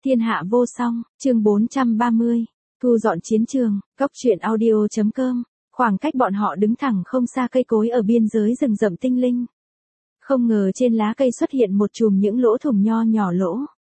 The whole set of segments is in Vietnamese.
Thiên hạ vô song, chương 430, thu dọn chiến trường, góc truyện audio.com, khoảng cách bọn họ đứng thẳng không xa cây cối ở biên giới rừng rậm tinh linh. Không ngờ trên lá cây xuất hiện một chùm những lỗ thủng nho nhỏ lỗ.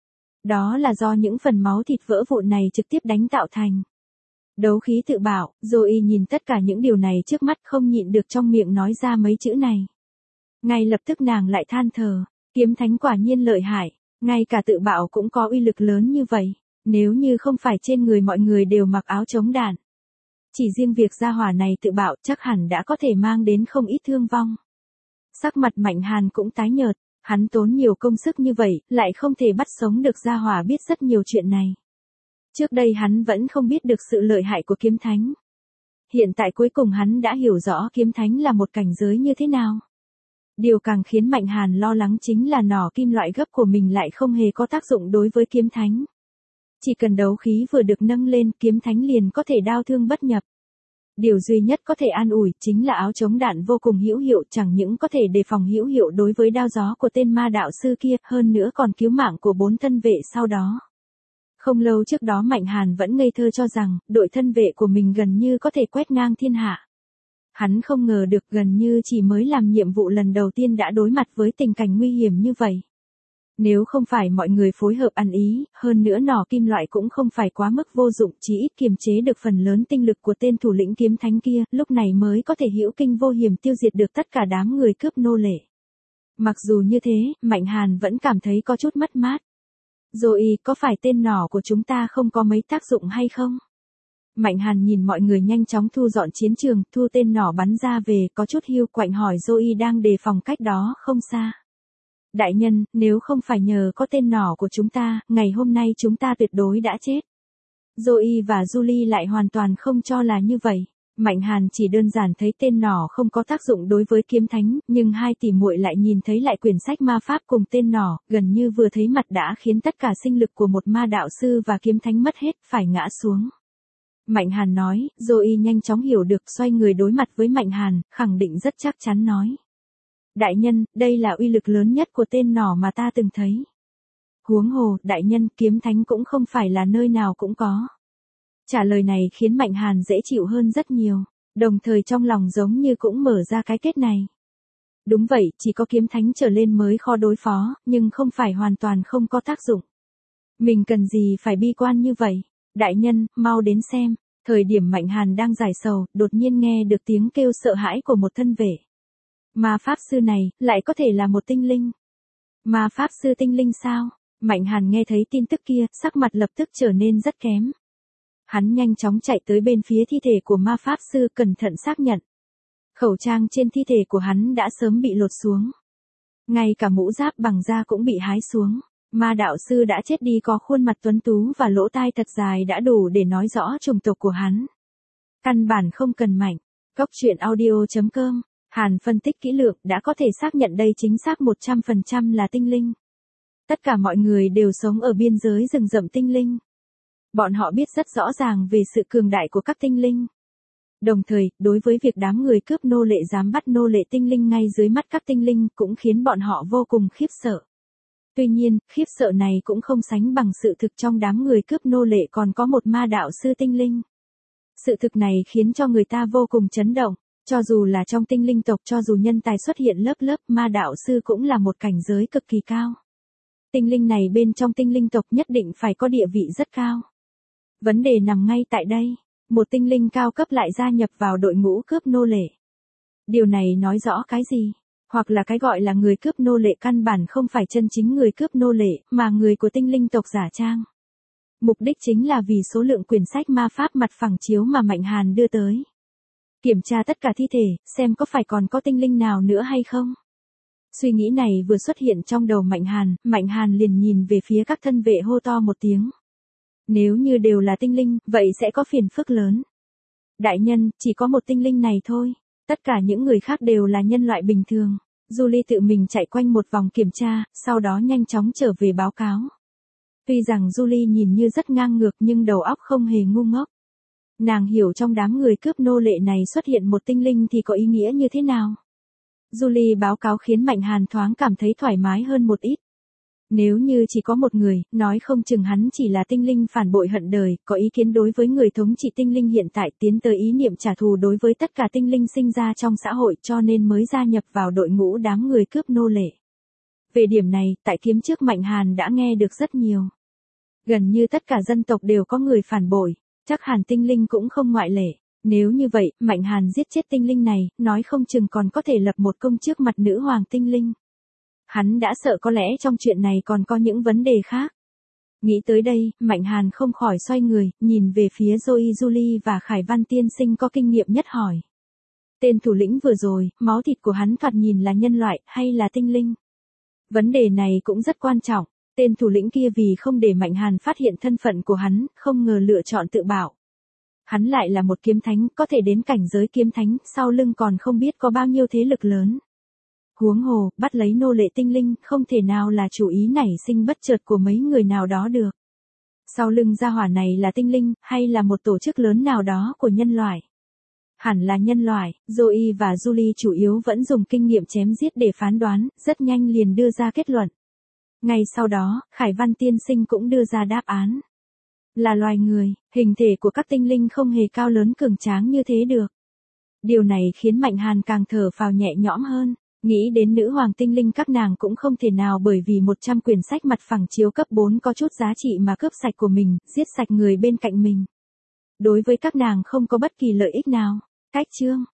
Đó là do những phần máu thịt vỡ vụn này trực tiếp đánh tạo thành. Đấu khí tự bảo, Zoe nhìn tất cả những điều này trước mắt không nhịn được trong miệng nói ra mấy chữ này. Ngay lập tức nàng lại than thở, kiếm thánh quả nhiên lợi hại, ngay cả tự bạo cũng có uy lực lớn như vậy, nếu như không phải trên người mọi người đều mặc áo chống đạn. Chỉ riêng việc gia hỏa này tự bạo chắc hẳn đã có thể mang đến không ít thương vong. Sắc mặt Mạnh Hàn cũng tái nhợt, hắn tốn nhiều công sức như vậy, lại không thể bắt sống được gia hỏa biết rất nhiều chuyện này. Trước đây hắn vẫn không biết được sự lợi hại của kiếm thánh. Hiện tại cuối cùng hắn đã hiểu rõ kiếm thánh là một cảnh giới như thế nào. Điều càng khiến Mạnh Hàn lo lắng chính là nỏ kim loại gấp của mình lại không hề có tác dụng đối với kiếm thánh. Chỉ cần đấu khí vừa được nâng lên, kiếm thánh liền có thể đao thương bất nhập. Điều duy nhất có thể an ủi chính là áo chống đạn vô cùng hữu hiệu, chẳng những có thể đề phòng hữu hiệu đối với đao gió của tên ma đạo sư kia, hơn nữa còn cứu mạng của 4 thân vệ sau đó. Không lâu trước đó Mạnh Hàn vẫn ngây thơ cho rằng, đội thân vệ của mình gần như có thể quét ngang thiên hạ. Hắn không ngờ được gần như chỉ mới làm nhiệm vụ lần đầu tiên đã đối mặt với tình cảnh nguy hiểm như vậy. Nếu không phải mọi người phối hợp ăn ý, hơn nữa nỏ kim loại cũng không phải quá mức vô dụng, chỉ ít kiềm chế được phần lớn tinh lực của tên thủ lĩnh kiếm thánh kia, lúc này mới có thể hữu kinh vô hiểm tiêu diệt được tất cả đám người cướp nô lệ. Mặc dù như thế, Mạnh Hàn vẫn cảm thấy có chút mất mát. Rồi, có phải tên nỏ của chúng ta không có mấy tác dụng hay không? Mạnh Hàn nhìn mọi người nhanh chóng thu dọn chiến trường, thu tên nỏ bắn ra về, có chút hiu quạnh hỏi Zoe đang đề phòng cách đó không xa. Đại nhân, nếu không phải nhờ có tên nỏ của chúng ta, ngày hôm nay chúng ta tuyệt đối đã chết. Zoe và Julie lại hoàn toàn không cho là như vậy. Mạnh Hàn chỉ đơn giản thấy tên nỏ không có tác dụng đối với kiếm thánh, nhưng hai tỷ muội lại nhìn thấy lại quyển sách ma pháp cùng tên nỏ, gần như vừa thấy mặt đã khiến tất cả sinh lực của một ma đạo sư và kiếm thánh mất hết, phải ngã xuống. Mạnh Hàn nói, Zoe nhanh chóng hiểu được, xoay người đối mặt với Mạnh Hàn, khẳng định rất chắc chắn nói. Đại nhân, đây là uy lực lớn nhất của tên nỏ mà ta từng thấy. Huống hồ, đại nhân, kiếm thánh cũng không phải là nơi nào cũng có. Trả lời này khiến Mạnh Hàn dễ chịu hơn rất nhiều, đồng thời trong lòng giống như cũng mở ra cái kết này. Đúng vậy, chỉ có kiếm thánh trở lên mới khó đối phó, nhưng không phải hoàn toàn không có tác dụng. Mình cần gì phải bi quan như vậy? Đại nhân, mau đến xem. Thời điểm Mạnh Hàn đang giải sầu, đột nhiên nghe được tiếng kêu sợ hãi của một thân vệ. Ma pháp sư này, lại có thể là một tinh linh. Ma pháp sư tinh linh sao? Mạnh Hàn nghe thấy tin tức kia, sắc mặt lập tức trở nên rất kém. Hắn nhanh chóng chạy tới bên phía thi thể của ma pháp sư, cẩn thận xác nhận. Khẩu trang trên thi thể của hắn đã sớm bị lột xuống. Ngay cả mũ giáp bằng da cũng bị hái xuống. Ma đạo sư đã chết đi, có khuôn mặt tuấn tú và lỗ tai thật dài đã đủ để nói rõ chủng tộc của hắn. Căn bản không cần Mạnh. Góc truyện audio.com, Hàn phân tích kỹ lưỡng đã có thể xác nhận đây chính xác 100% là tinh linh. Tất cả mọi người đều sống ở biên giới rừng rậm tinh linh. Bọn họ biết rất rõ ràng về sự cường đại của các tinh linh. Đồng thời, đối với việc đám người cướp nô lệ dám bắt nô lệ tinh linh ngay dưới mắt các tinh linh cũng khiến bọn họ vô cùng khiếp sợ. Tuy nhiên, khiếp sợ này cũng không sánh bằng sự thực trong đám người cướp nô lệ còn có một ma đạo sư tinh linh. Sự thực này khiến cho người ta vô cùng chấn động, cho dù là trong tinh linh tộc, cho dù nhân tài xuất hiện lớp lớp, ma đạo sư cũng là một cảnh giới cực kỳ cao. Tinh linh này bên trong tinh linh tộc nhất định phải có địa vị rất cao. Vấn đề nằm ngay tại đây, một tinh linh cao cấp lại gia nhập vào đội ngũ cướp nô lệ. Điều này nói rõ cái gì? Hoặc là cái gọi là người cướp nô lệ căn bản không phải chân chính người cướp nô lệ, mà người của tinh linh tộc giả trang. Mục đích chính là vì số lượng quyển sách ma pháp mặt phẳng chiếu mà Mạnh Hàn đưa tới. Kiểm tra tất cả thi thể, xem có phải còn có tinh linh nào nữa hay không. Suy nghĩ này vừa xuất hiện trong đầu Mạnh Hàn liền nhìn về phía các thân vệ hô to một tiếng. Nếu như đều là tinh linh, vậy sẽ có phiền phức lớn. Đại nhân, chỉ có một tinh linh này thôi. Tất cả những người khác đều là nhân loại bình thường. Julie tự mình chạy quanh một vòng kiểm tra, sau đó nhanh chóng trở về báo cáo. Tuy rằng Julie nhìn như rất ngang ngược nhưng đầu óc không hề ngu ngốc. Nàng hiểu trong đám người cướp nô lệ này xuất hiện một tinh linh thì có ý nghĩa như thế nào. Julie báo cáo khiến Mạnh Hàn thoáng cảm thấy thoải mái hơn một ít. Nếu như chỉ có một người, nói không chừng hắn chỉ là tinh linh phản bội hận đời, có ý kiến đối với người thống trị tinh linh hiện tại, tiến tới ý niệm trả thù đối với tất cả tinh linh sinh ra trong xã hội, cho nên mới gia nhập vào đội ngũ đám người cướp nô lệ. Về điểm này, tại kiếp trước Mạnh Hàn đã nghe được rất nhiều. Gần như tất cả dân tộc đều có người phản bội, chắc hẳn tinh linh cũng không ngoại lệ. Nếu như vậy, Mạnh Hàn giết chết tinh linh này, nói không chừng còn có thể lập một công trước mặt nữ hoàng tinh linh. Hắn đã sợ có lẽ trong chuyện này còn có những vấn đề khác. Nghĩ tới đây, Mạnh Hàn không khỏi xoay người, nhìn về phía Joey Julie và Khải Văn tiên sinh có kinh nghiệm nhất hỏi. Tên thủ lĩnh vừa rồi, máu thịt của hắn thoạt nhìn là nhân loại, hay là tinh linh? Vấn đề này cũng rất quan trọng. Tên thủ lĩnh kia vì không để Mạnh Hàn phát hiện thân phận của hắn, không ngờ lựa chọn tự bảo. Hắn lại là một kiếm thánh, có thể đến cảnh giới kiếm thánh, sau lưng còn không biết có bao nhiêu thế lực lớn. Huống hồ, bắt lấy nô lệ tinh linh, không thể nào là chủ ý nảy sinh bất chợt của mấy người nào đó được. Sau lưng gia hỏa này là tinh linh, hay là một tổ chức lớn nào đó của nhân loại? Hẳn là nhân loại. Joey và Julie chủ yếu vẫn dùng kinh nghiệm chém giết để phán đoán, rất nhanh liền đưa ra kết luận. Ngay sau đó, Khải Văn tiên sinh cũng đưa ra đáp án. Là loài người, hình thể của các tinh linh không hề cao lớn cường tráng như thế được. Điều này khiến Mạnh Hàn càng thở phào nhẹ nhõm hơn. Nghĩ đến nữ hoàng tinh linh các nàng cũng không thể nào bởi vì 100 quyển sách mặt phẳng chiếu cấp 4 có chút giá trị mà cướp sạch của mình, giết sạch người bên cạnh mình. Đối với các nàng không có bất kỳ lợi ích nào. Cách chương